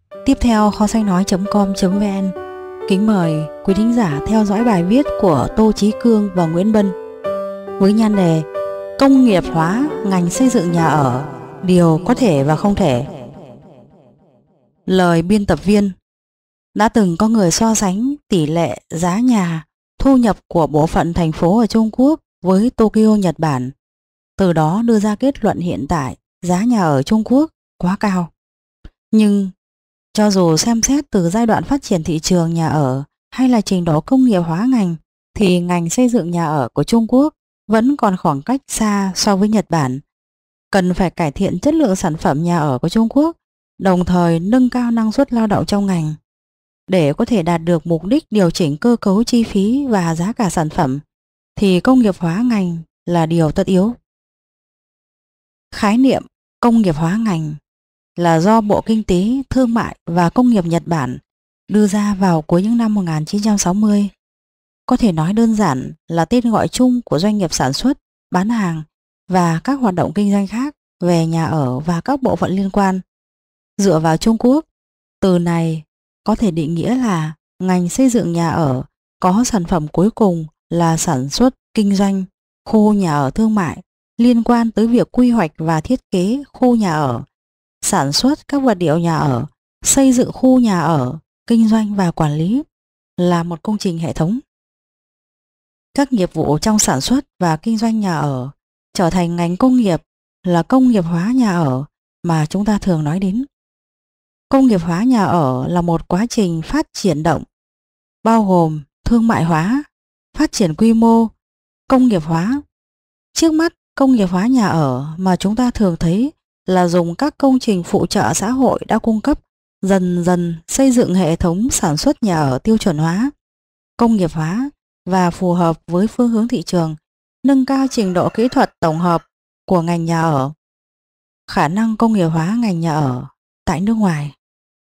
Tiếp theo kho sách nói.com.vn kính mời quý thính giả theo dõi bài viết của Tô Chí Cương và Nguyễn Bân với nhan đề Công nghiệp hóa ngành xây dựng nhà ở, điều có thể và không thể. Lời biên tập viên: đã từng có người so sánh tỷ lệ giá nhà, thu nhập của bộ phận thành phố ở Trung Quốc với Tokyo, Nhật Bản, từ đó đưa ra kết luận hiện tại giá nhà ở Trung Quốc quá cao. Nhưng cho dù xem xét từ giai đoạn phát triển thị trường nhà ở hay là trình độ công nghiệp hóa ngành, thì ngành xây dựng nhà ở của Trung Quốc vẫn còn khoảng cách xa so với Nhật Bản. Cần phải cải thiện chất lượng sản phẩm nhà ở của Trung Quốc, đồng thời nâng cao năng suất lao động trong ngành. Để có thể đạt được mục đích điều chỉnh cơ cấu chi phí và giá cả sản phẩm, thì công nghiệp hóa ngành là điều tất yếu. Khái niệm công nghiệp hóa ngành là do Bộ Kinh tế, Thương mại và Công nghiệp Nhật Bản đưa ra vào cuối những năm 1960. Có thể nói đơn giản là tên gọi chung của doanh nghiệp sản xuất, bán hàng và các hoạt động kinh doanh khác về nhà ở và các bộ phận liên quan. Dựa vào Trung Quốc, từ này có thể định nghĩa là ngành xây dựng nhà ở có sản phẩm cuối cùng là sản xuất, kinh doanh, khu nhà ở thương mại liên quan tới việc quy hoạch và thiết kế khu nhà ở, sản xuất các vật liệu nhà ở, xây dựng khu nhà ở, kinh doanh và quản lý là một công trình hệ thống. Các nghiệp vụ trong sản xuất và kinh doanh nhà ở trở thành ngành công nghiệp là công nghiệp hóa nhà ở mà chúng ta thường nói đến. Công nghiệp hóa nhà ở là một quá trình phát triển động, bao gồm thương mại hóa, phát triển quy mô, công nghiệp hóa. Trước mắt, công nghiệp hóa nhà ở mà chúng ta thường thấy là dùng các công trình phụ trợ xã hội đã cung cấp, dần dần xây dựng hệ thống sản xuất nhà ở tiêu chuẩn hóa, công nghiệp hóa và phù hợp với phương hướng thị trường, nâng cao trình độ kỹ thuật tổng hợp của ngành nhà ở. Khả năng công nghiệp hóa ngành nhà ở tại nước ngoài.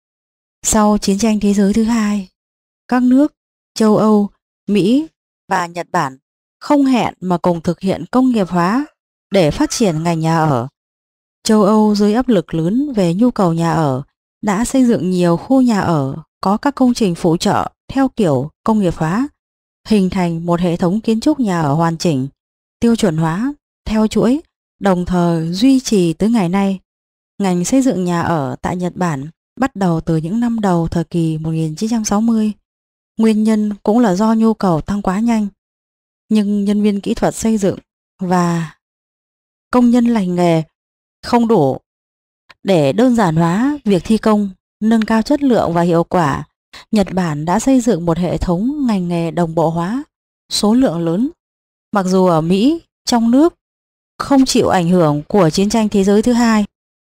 Sau chiến tranh thế giới thứ hai, các nước châu Âu, Mỹ và Nhật Bản không hẹn mà cùng thực hiện công nghiệp hóa để phát triển ngành nhà ở. Châu Âu dưới áp lực lớn về nhu cầu nhà ở đã xây dựng nhiều khu nhà ở có các công trình phụ trợ theo kiểu công nghiệp hóa, hình thành một hệ thống kiến trúc nhà ở hoàn chỉnh, tiêu chuẩn hóa, theo chuỗi, đồng thời duy trì tới ngày nay. Ngành xây dựng nhà ở tại Nhật Bản bắt đầu từ những năm đầu thời kỳ 1960. Nguyên nhân cũng là do nhu cầu tăng quá nhanh, nhưng nhân viên kỹ thuật xây dựng và công nhân lành nghề không đủ. Để đơn giản hóa việc thi công, nâng cao chất lượng và hiệu quả, Nhật Bản đã xây dựng một hệ thống ngành nghề đồng bộ hóa, số lượng lớn. Mặc dù ở Mỹ, trong nước không chịu ảnh hưởng của chiến tranh thế giới thứ hai,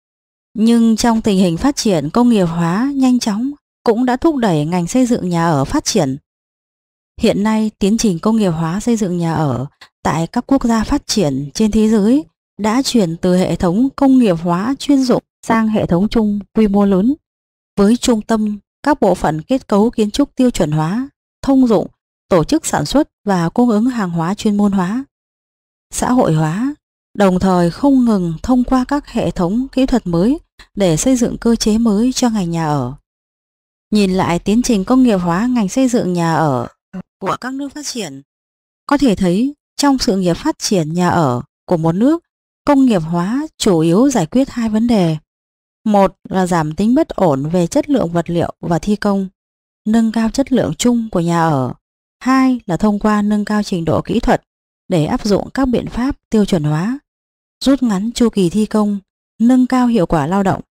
nhưng trong tình hình phát triển công nghiệp hóa nhanh chóng cũng đã thúc đẩy ngành xây dựng nhà ở phát triển. Hiện nay, tiến trình công nghiệp hóa xây dựng nhà ở tại các quốc gia phát triển trên thế giới đã chuyển từ hệ thống công nghiệp hóa chuyên dụng sang hệ thống chung quy mô lớn, với trung tâm các bộ phận kết cấu kiến trúc tiêu chuẩn hóa, thông dụng, tổ chức sản xuất và cung ứng hàng hóa chuyên môn hóa, xã hội hóa, đồng thời không ngừng thông qua các hệ thống kỹ thuật mới để xây dựng cơ chế mới cho ngành nhà ở. Nhìn lại tiến trình công nghiệp hóa ngành xây dựng nhà ở của các nước phát triển, có thể thấy trong sự nghiệp phát triển nhà ở của một nước, công nghiệp hóa chủ yếu giải quyết hai vấn đề. Một là giảm tính bất ổn về chất lượng vật liệu và thi công, nâng cao chất lượng chung của nhà ở. Hai là thông qua nâng cao trình độ kỹ thuật để áp dụng các biện pháp tiêu chuẩn hóa, rút ngắn chu kỳ thi công, nâng cao hiệu quả lao động.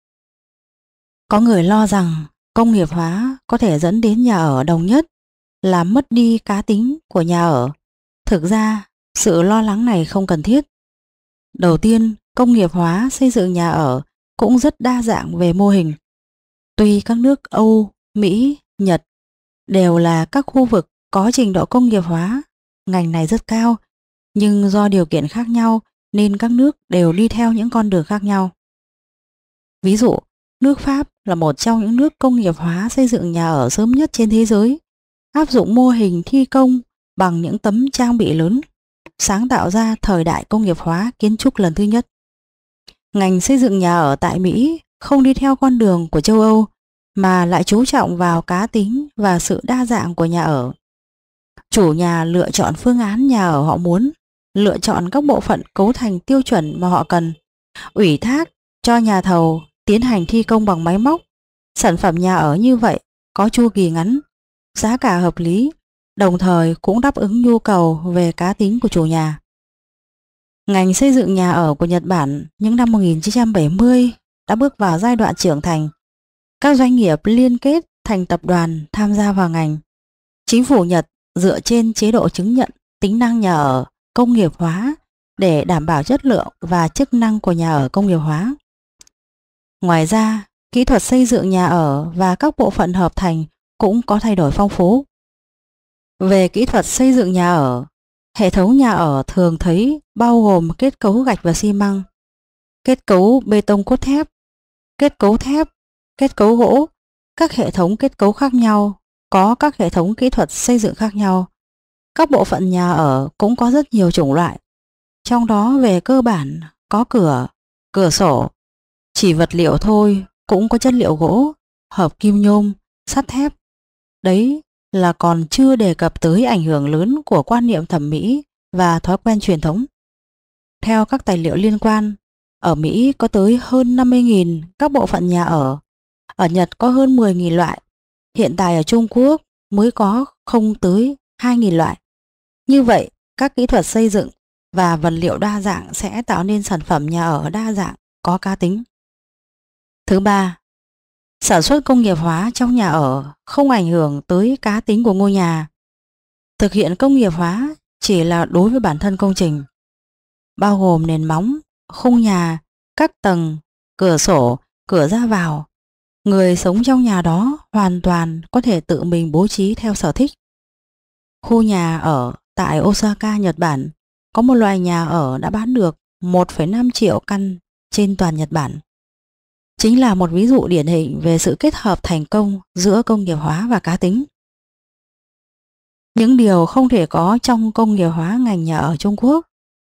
Có người lo rằng công nghiệp hóa có thể dẫn đến nhà ở đồng nhất, làm mất đi cá tính của nhà ở. Thực ra, sự lo lắng này không cần thiết. Đầu tiên, công nghiệp hóa xây dựng nhà ở cũng rất đa dạng về mô hình. Tuy các nước Âu, Mỹ, Nhật đều là các khu vực có trình độ công nghiệp hóa ngành này rất cao, nhưng do điều kiện khác nhau nên các nước đều đi theo những con đường khác nhau. Ví dụ, nước Pháp là một trong những nước công nghiệp hóa xây dựng nhà ở sớm nhất trên thế giới, áp dụng mô hình thi công bằng những tấm trang bị lớn, sáng tạo ra thời đại công nghiệp hóa kiến trúc lần thứ nhất. Ngành xây dựng nhà ở tại Mỹ không đi theo con đường của châu Âu, mà lại chú trọng vào cá tính và sự đa dạng của nhà ở. Chủ nhà lựa chọn phương án nhà ở họ muốn, lựa chọn các bộ phận cấu thành tiêu chuẩn mà họ cần, ủy thác cho nhà thầu tiến hành thi công bằng máy móc. Sản phẩm nhà ở như vậy có chu kỳ ngắn, giá cả hợp lý, đồng thời cũng đáp ứng nhu cầu về cá tính của chủ nhà. Ngành xây dựng nhà ở của Nhật Bản những năm 1970 đã bước vào giai đoạn trưởng thành. Các doanh nghiệp liên kết thành tập đoàn tham gia vào ngành. Chính phủ Nhật dựa trên chế độ chứng nhận tính năng nhà ở công nghiệp hóa để đảm bảo chất lượng và chức năng của nhà ở công nghiệp hóa. Ngoài ra, kỹ thuật xây dựng nhà ở và các bộ phận hợp thành cũng có thay đổi phong phú. Về kỹ thuật xây dựng nhà ở, hệ thống nhà ở thường thấy bao gồm kết cấu gạch và xi măng, kết cấu bê tông cốt thép, thép, kết cấu gỗ, các hệ thống kết cấu khác nhau, có các hệ thống kỹ thuật xây dựng khác nhau. Các bộ phận nhà ở cũng có rất nhiều chủng loại, trong đó về cơ bản có cửa, cửa sổ, chỉ vật liệu thôi cũng có chất liệu gỗ, hợp kim nhôm, sắt thép. Đấy là còn chưa đề cập tới ảnh hưởng lớn của quan niệm thẩm mỹ và thói quen truyền thống. Theo các tài liệu liên quan, ở Mỹ có tới hơn 50.000 các bộ phận nhà ở Nhật có hơn 10.000 loại, hiện tại ở Trung Quốc mới có không tới 2.000 loại. Như vậy, các kỹ thuật xây dựng và vật liệu đa dạng sẽ tạo nên sản phẩm nhà ở đa dạng, có cá tính. Thứ ba, sản xuất công nghiệp hóa trong nhà ở không ảnh hưởng tới cá tính của ngôi nhà. Thực hiện công nghiệp hóa chỉ là đối với bản thân công trình, bao gồm nền móng, khung nhà, các tầng, cửa sổ, cửa ra vào. Người sống trong nhà đó hoàn toàn có thể tự mình bố trí theo sở thích. Khu nhà ở tại Osaka, Nhật Bản có một loại nhà ở đã bán được 1,5 triệu căn trên toàn Nhật Bản. Chính là một ví dụ điển hình về sự kết hợp thành công giữa công nghiệp hóa và cá tính. Những điều không thể có trong công nghiệp hóa ngành nhà ở Trung Quốc.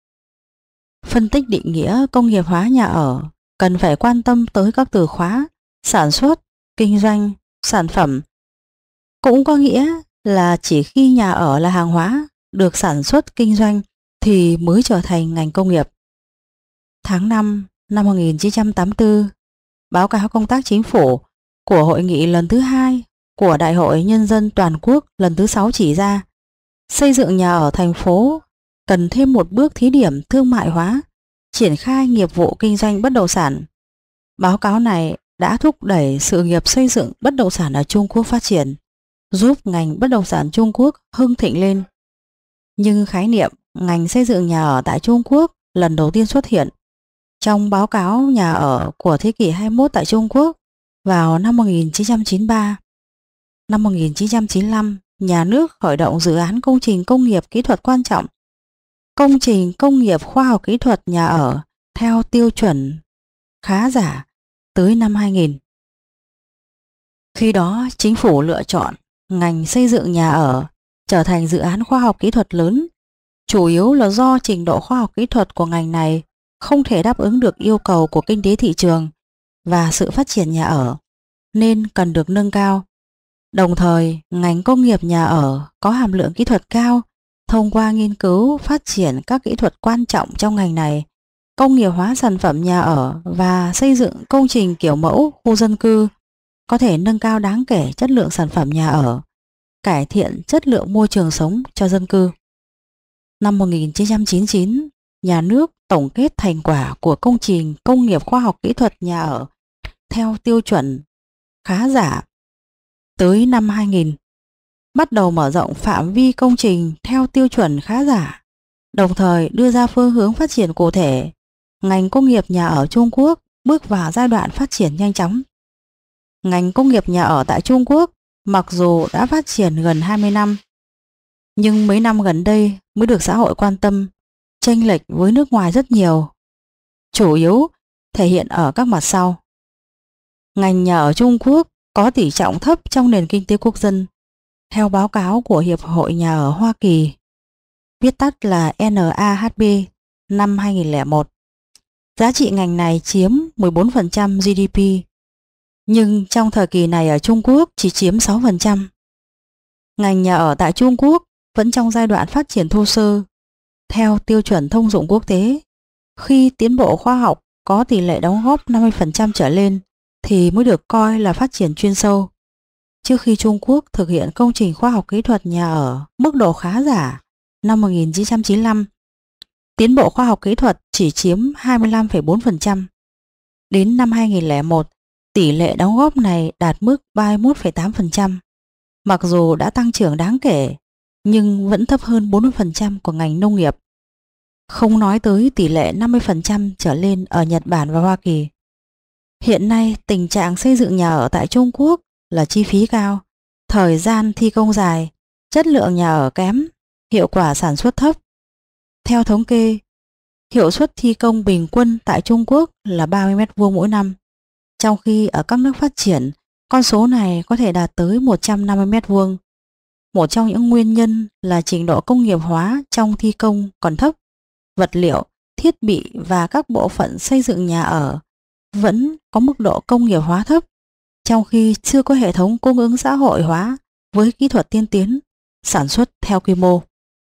Phân tích định nghĩa công nghiệp hóa nhà ở cần phải quan tâm tới các từ khóa sản xuất, kinh doanh, sản phẩm. Cũng có nghĩa là chỉ khi nhà ở là hàng hóa được sản xuất kinh doanh thì mới trở thành ngành công nghiệp. Tháng 5 năm 1984, báo cáo công tác chính phủ của hội nghị lần thứ 2 của Đại hội Nhân dân Toàn quốc lần thứ 6 chỉ ra, xây dựng nhà ở thành phố cần thêm một bước thí điểm thương mại hóa, triển khai nghiệp vụ kinh doanh bất động sản. Báo cáo này đã thúc đẩy sự nghiệp xây dựng bất động sản ở Trung Quốc phát triển, giúp ngành bất động sản Trung Quốc hưng thịnh lên. Nhưng khái niệm ngành xây dựng nhà ở tại Trung Quốc lần đầu tiên xuất hiện trong báo cáo nhà ở của thế kỷ 21 tại Trung Quốc vào năm 1993. Năm 1995, nhà nước khởi động dự án công trình công nghiệp kỹ thuật quan trọng, công trình công nghiệp khoa học kỹ thuật nhà ở theo tiêu chuẩn khá giả tới năm 2000. Khi đó, chính phủ lựa chọn ngành xây dựng nhà ở trở thành dự án khoa học kỹ thuật lớn, chủ yếu là do trình độ khoa học kỹ thuật của ngành này không thể đáp ứng được yêu cầu của kinh tế thị trường và sự phát triển nhà ở, nên cần được nâng cao. Đồng thời, ngành công nghiệp nhà ở có hàm lượng kỹ thuật cao, thông qua nghiên cứu phát triển các kỹ thuật quan trọng trong ngành này, công nghiệp hóa sản phẩm nhà ở và xây dựng công trình kiểu mẫu khu dân cư, có thể nâng cao đáng kể chất lượng sản phẩm nhà ở, cải thiện chất lượng môi trường sống cho dân cư. Năm 1999, nhà nước tổng kết thành quả của công trình công nghiệp khoa học kỹ thuật nhà ở theo tiêu chuẩn khá giả. Tới năm 2000, bắt đầu mở rộng phạm vi công trình theo tiêu chuẩn khá giả, đồng thời đưa ra phương hướng phát triển cụ thể. Ngành công nghiệp nhà ở Trung Quốc bước vào giai đoạn phát triển nhanh chóng. Ngành công nghiệp nhà ở tại Trung Quốc mặc dù đã phát triển gần 20 năm, nhưng mấy năm gần đây mới được xã hội quan tâm, chênh lệch với nước ngoài rất nhiều, chủ yếu thể hiện ở các mặt sau. Ngành nhà ở Trung Quốc có tỷ trọng thấp trong nền kinh tế quốc dân. Theo báo cáo của Hiệp hội Nhà ở Hoa Kỳ, viết tắt là NAHB, năm 2001, giá trị ngành này chiếm 14% GDP. Nhưng trong thời kỳ này ở Trung Quốc chỉ chiếm 6%. Ngành nhà ở tại Trung Quốc vẫn trong giai đoạn phát triển thô sơ, theo tiêu chuẩn thông dụng quốc tế. Khi tiến bộ khoa học có tỷ lệ đóng góp 50% trở lên thì mới được coi là phát triển chuyên sâu. Trước khi Trung Quốc thực hiện công trình khoa học kỹ thuật nhà ở mức độ khá giả năm 1995, tiến bộ khoa học kỹ thuật chỉ chiếm 25,4%. Đến năm 2001, tỷ lệ đóng góp này đạt mức 31,8%. Mặc dù đã tăng trưởng đáng kể, nhưng vẫn thấp hơn 40% của ngành nông nghiệp. Không nói tới tỷ lệ 50% trở lên ở Nhật Bản và Hoa Kỳ. Hiện nay, tình trạng xây dựng nhà ở tại Trung Quốc là chi phí cao, thời gian thi công dài, chất lượng nhà ở kém, hiệu quả sản xuất thấp. Theo thống kê, hiệu suất thi công bình quân tại Trung Quốc là 30 m² mỗi năm, trong khi ở các nước phát triển, con số này có thể đạt tới 150 m². Một trong những nguyên nhân là trình độ công nghiệp hóa trong thi công còn thấp, vật liệu, thiết bị và các bộ phận xây dựng nhà ở vẫn có mức độ công nghiệp hóa thấp, trong khi chưa có hệ thống cung ứng xã hội hóa với kỹ thuật tiên tiến, sản xuất theo quy mô.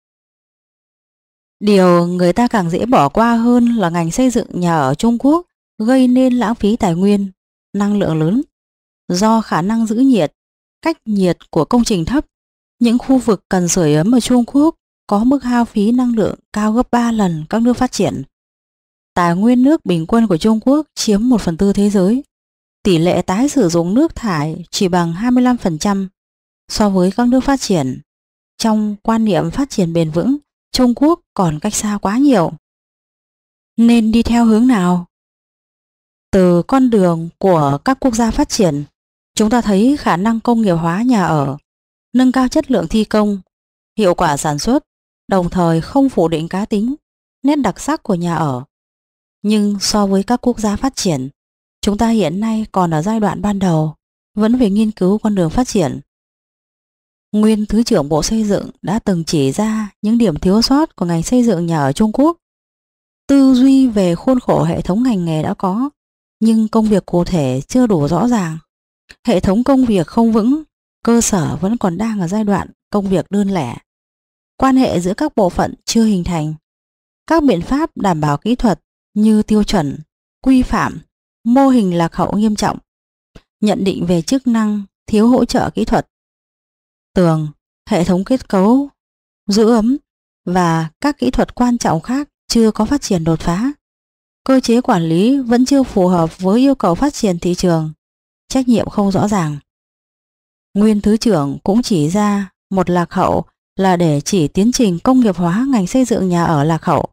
Điều người ta càng dễ bỏ qua hơn là ngành xây dựng nhà ở Trung Quốc gây nên lãng phí tài nguyên, năng lượng lớn. Do khả năng giữ nhiệt, cách nhiệt của công trình thấp, những khu vực cần sưởi ấm ở Trung Quốc có mức hao phí năng lượng cao gấp 3 lần các nước phát triển. Tài nguyên nước bình quân của Trung Quốc chiếm 1/4 thế giới. Tỷ lệ tái sử dụng nước thải chỉ bằng 25% so với các nước phát triển. Trong quan niệm phát triển bền vững, Trung Quốc còn cách xa quá nhiều. Nên đi theo hướng nào? Từ con đường của các quốc gia phát triển, chúng ta thấy khả năng công nghiệp hóa nhà ở, nâng cao chất lượng thi công, hiệu quả sản xuất, đồng thời không phủ định cá tính, nét đặc sắc của nhà ở. Nhưng so với các quốc gia phát triển, chúng ta hiện nay còn ở giai đoạn ban đầu, vẫn phải nghiên cứu con đường phát triển. Nguyên Thứ trưởng Bộ Xây dựng đã từng chỉ ra những điểm thiếu sót của ngành xây dựng nhà ở Trung Quốc. Tư duy về khuôn khổ hệ thống ngành nghề đã có, nhưng công việc cụ thể chưa đủ rõ ràng. Hệ thống công việc không vững, cơ sở vẫn còn đang ở giai đoạn công việc đơn lẻ. Quan hệ giữa các bộ phận chưa hình thành. Các biện pháp đảm bảo kỹ thuật như tiêu chuẩn, quy phạm, mô hình lạc hậu nghiêm trọng. Nhận định về chức năng thiếu hỗ trợ kỹ thuật. Tường, hệ thống kết cấu, giữ ấm và các kỹ thuật quan trọng khác chưa có phát triển đột phá. Cơ chế quản lý vẫn chưa phù hợp với yêu cầu phát triển thị trường, trách nhiệm không rõ ràng. Nguyên Thứ trưởng cũng chỉ ra một lạc hậu là để chỉ tiến trình công nghiệp hóa ngành xây dựng nhà ở lạc hậu.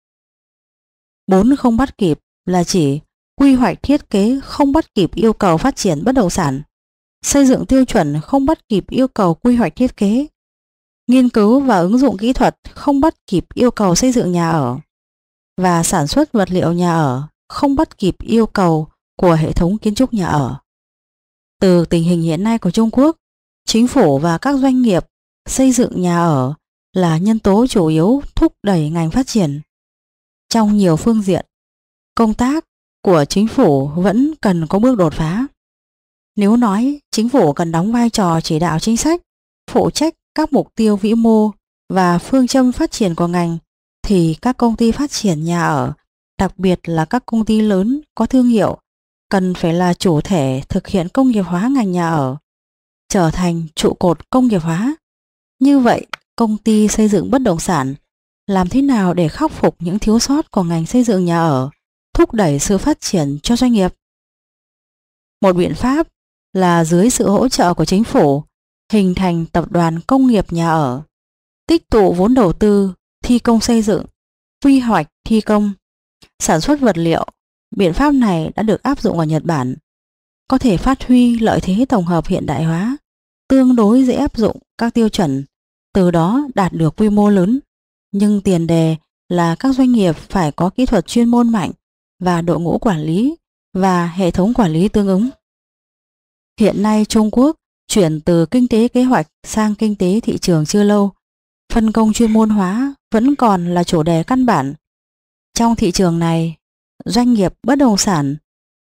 4 không bắt kịp là chỉ quy hoạch thiết kế không bắt kịp yêu cầu phát triển bất động sản, xây dựng tiêu chuẩn không bắt kịp yêu cầu quy hoạch thiết kế, nghiên cứu và ứng dụng kỹ thuật không bắt kịp yêu cầu xây dựng nhà ở, và sản xuất vật liệu nhà ở không bắt kịp yêu cầu của hệ thống kiến trúc nhà ở. Từ tình hình hiện nay của Trung Quốc, chính phủ và các doanh nghiệp xây dựng nhà ở là nhân tố chủ yếu thúc đẩy ngành phát triển. Trong nhiều phương diện, công tác của chính phủ vẫn cần có bước đột phá. Nếu nói chính phủ cần đóng vai trò chỉ đạo chính sách, phụ trách các mục tiêu vĩ mô và phương châm phát triển của ngành, thì các công ty phát triển nhà ở, đặc biệt là các công ty lớn có thương hiệu, cần phải là chủ thể thực hiện công nghiệp hóa ngành nhà ở, trở thành trụ cột công nghiệp hóa. Như vậy, công ty xây dựng bất động sản làm thế nào để khắc phục những thiếu sót của ngành xây dựng nhà ở, thúc đẩy sự phát triển cho doanh nghiệp? Một biện pháp là dưới sự hỗ trợ của chính phủ, hình thành tập đoàn công nghiệp nhà ở, tích tụ vốn đầu tư, thi công xây dựng, quy hoạch thi công, sản xuất vật liệu. Biện pháp này đã được áp dụng ở Nhật Bản, có thể phát huy lợi thế tổng hợp hiện đại hóa, tương đối dễ áp dụng các tiêu chuẩn, từ đó đạt được quy mô lớn. Nhưng tiền đề là các doanh nghiệp phải có kỹ thuật chuyên môn mạnh và đội ngũ quản lý và hệ thống quản lý tương ứng. Hiện nay Trung Quốc chuyển từ kinh tế kế hoạch sang kinh tế thị trường chưa lâu, phân công chuyên môn hóa vẫn còn là chủ đề căn bản. Trong thị trường này, doanh nghiệp bất động sản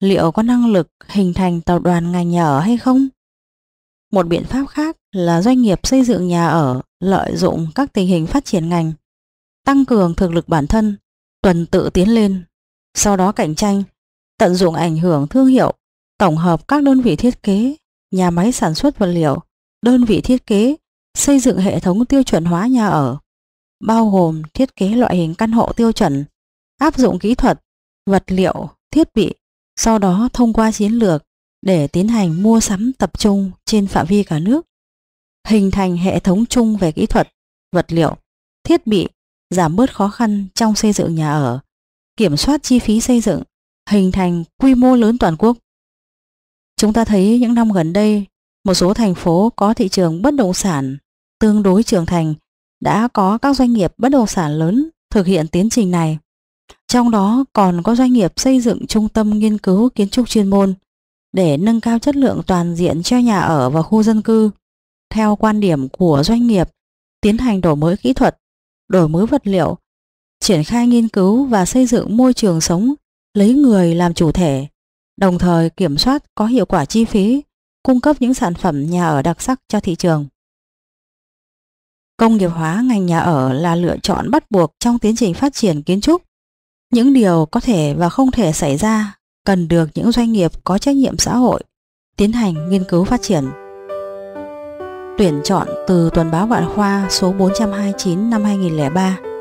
liệu có năng lực hình thành tập đoàn ngành nhà ở hay không? Một biện pháp khác là doanh nghiệp xây dựng nhà ở lợi dụng các tình hình phát triển ngành, tăng cường thực lực bản thân, tuần tự tiến lên, sau đó cạnh tranh, tận dụng ảnh hưởng thương hiệu, tổng hợp các đơn vị thiết kế, nhà máy sản xuất vật liệu, đơn vị thiết kế, xây dựng hệ thống tiêu chuẩn hóa nhà ở, bao gồm thiết kế loại hình căn hộ tiêu chuẩn, áp dụng kỹ thuật, vật liệu, thiết bị, sau đó thông qua chiến lược để tiến hành mua sắm tập trung trên phạm vi cả nước, hình thành hệ thống chung về kỹ thuật, vật liệu, thiết bị, giảm bớt khó khăn trong xây dựng nhà ở, kiểm soát chi phí xây dựng, hình thành quy mô lớn toàn quốc. Chúng ta thấy những năm gần đây, một số thành phố có thị trường bất động sản tương đối trưởng thành đã có các doanh nghiệp bất động sản lớn thực hiện tiến trình này. Trong đó còn có doanh nghiệp xây dựng trung tâm nghiên cứu kiến trúc chuyên môn để nâng cao chất lượng toàn diện cho nhà ở và khu dân cư. Theo quan điểm của doanh nghiệp, tiến hành đổi mới kỹ thuật, đổi mới vật liệu, triển khai nghiên cứu và xây dựng môi trường sống lấy người làm chủ thể, đồng thời kiểm soát có hiệu quả chi phí, cung cấp những sản phẩm nhà ở đặc sắc cho thị trường. Công nghiệp hóa ngành nhà ở là lựa chọn bắt buộc trong tiến trình phát triển kiến trúc. Những điều có thể và không thể xảy ra cần được những doanh nghiệp có trách nhiệm xã hội tiến hành nghiên cứu phát triển. Tuyển chọn từ Tuần báo Vạn Khoa số 429 năm 2003.